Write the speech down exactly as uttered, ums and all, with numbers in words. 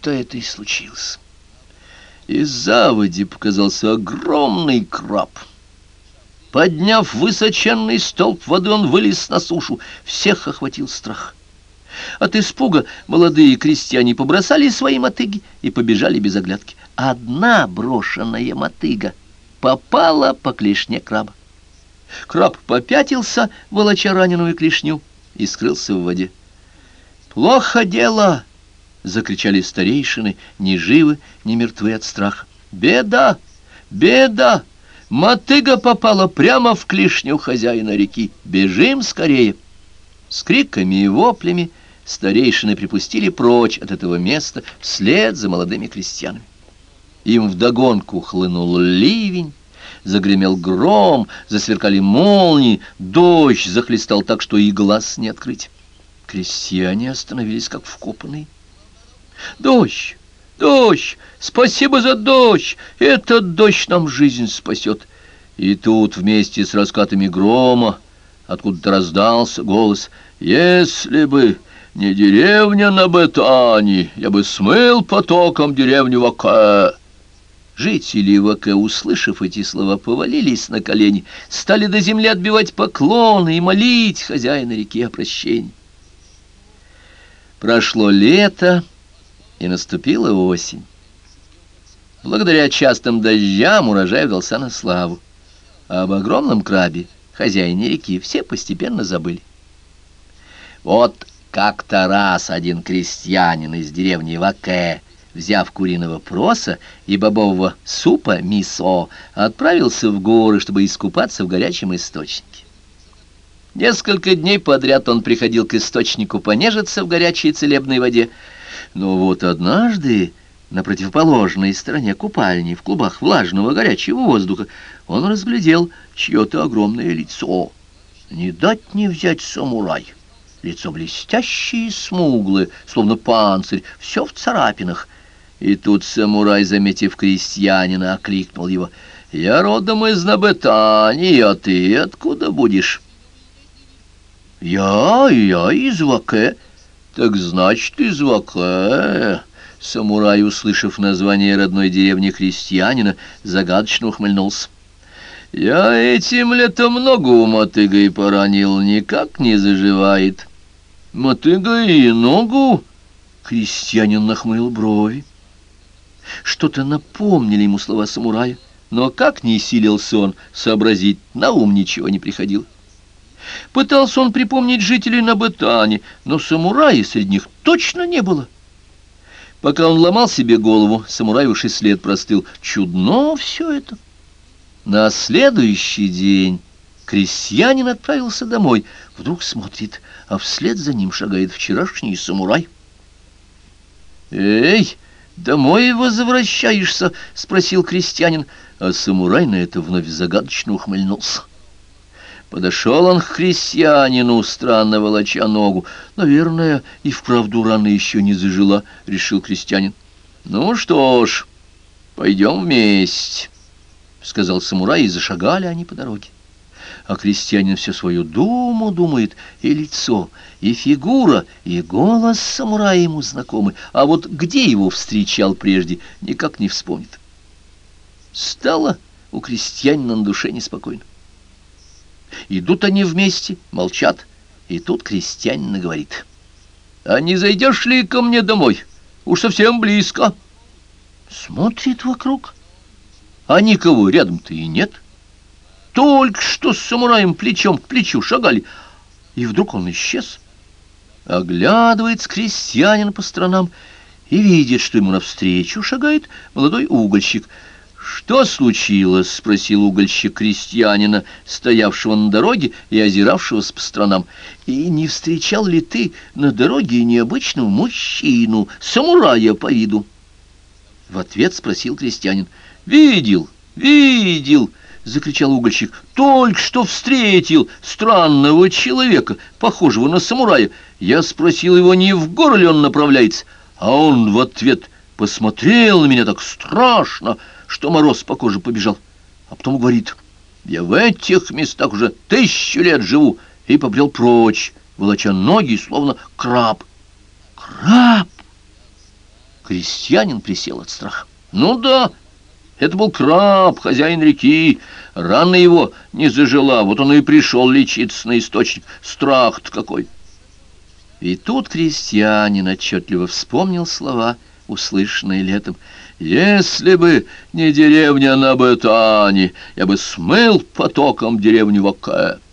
тут-то это и случилось. Из заводи показался огромный краб. Подняв высоченный столб воды, он вылез на сушу. Всех охватил страх. От испуга молодые крестьяне побросали свои мотыги и побежали без оглядки. Одна брошенная мотыга попала по клешне краба. Краб попятился, волоча раненую клешню, и скрылся в воде. «Плохо дело!» — закричали старейшины, ни живы, ни мертвы от страха. «Беда! Беда! Мотыга попала прямо в клешню хозяина реки! Бежим скорее!» С криками и воплями старейшины припустили прочь от этого места вслед за молодыми крестьянами. Им вдогонку хлынул ливень, загремел гром, засверкали молнии, дождь захлестал так, что и глаз не открыть. Крестьяне остановились как вкопанные. «Дождь! Дождь! Спасибо за дождь! Этот дождь нам жизнь спасет!» И тут вместе с раскатами грома откуда-то раздался голос: «Если бы не деревня на Бетане, я бы смыл потоком деревню Ваке». Жители Ваке, услышав эти слова, повалились на колени, стали до земли отбивать поклоны и молить хозяина реки о прощении. Прошло лето, и наступила осень. Благодаря частым дождям урожай удался на славу. А об огромном крабе, хозяине реки, все постепенно забыли. Вот как-то раз один крестьянин из деревни Ваке, взяв куриного проса и бобового супа мисо, отправился в горы, чтобы искупаться в горячем источнике. Несколько дней подряд он приходил к источнику понежиться в горячей целебной воде. Но вот однажды на противоположной стороне купальни, в клубах влажного горячего воздуха, он разглядел чье-то огромное лицо. Не дать не взять самурай. Лицо блестящее и смуглое, словно панцирь, все в царапинах. И тут самурай, заметив крестьянина, окликнул его: «Я родом из Набетани, а ты откуда будешь?» «Я, я из Ваке». «Так значит, из Ваке». Самурай, услышав название родной деревни крестьянина, загадочно ухмыльнулся. «Я этим летом ногу мотыгой поранил, никак не заживает». «Мотыгой и ногу?» Крестьянин нахмурил брови. Что-то напомнили ему слова самурая, но как ни силился он сообразить, на ум ничего не приходило. Пытался он припомнить жителей Набетани, но самурая среди них точно не было. Пока он ломал себе голову, самурай уж и след простыл. Чудно все это. На следующий день крестьянин отправился домой. Вдруг смотрит, а вслед за ним шагает вчерашний самурай. «Эй, домой возвращаешься?» — спросил крестьянин, а самурай на это вновь загадочно ухмыльнулся. Подошел он к крестьянину, странно волоча ногу. «Наверное, и вправду рана еще не зажила», — решил крестьянин. «Ну что ж, пойдем вместе», — сказал самурай, и зашагали они по дороге. А крестьянин все свою думу думает, и лицо, и фигура, и голос самурая ему знакомы, а вот где его встречал прежде, никак не вспомнит. Стало у крестьянина на душе неспокойно. Идут они вместе, молчат, и тут крестьянин говорит: «А не зайдешь ли ко мне домой? Уж совсем близко». Смотрит вокруг, а никого рядом-то и нет. Только что с самураем плечом к плечу шагали, и вдруг он исчез. Оглядывается крестьянин по сторонам и видит, что ему навстречу шагает молодой угольщик. «Что случилось?» — спросил угольщик крестьянина, стоявшего на дороге и озиравшегося по сторонам. «И не встречал ли ты на дороге необычного мужчину, самурая по виду?» В ответ спросил крестьянин. «Видел, видел!» — закричал угольщик. «Только что встретил странного человека, похожего на самурая. Я спросил его, не в горы ли он направляется, а он в ответ посмотрел на меня так страшно, что мороз по коже побежал. А потом говорит: я в этих местах уже тысячу лет живу, и побрел прочь, волоча ноги, словно краб». «Краб! Крестьянин присел от страха. Ну да, это был краб, хозяин реки. Рана его не зажила, вот он и пришел лечиться на источник. Страх-то какой! И тут крестьянин отчетливо вспомнил слова, услышанные летом. «Если бы не деревня на Бетане, я бы смыл потоком деревню Воке».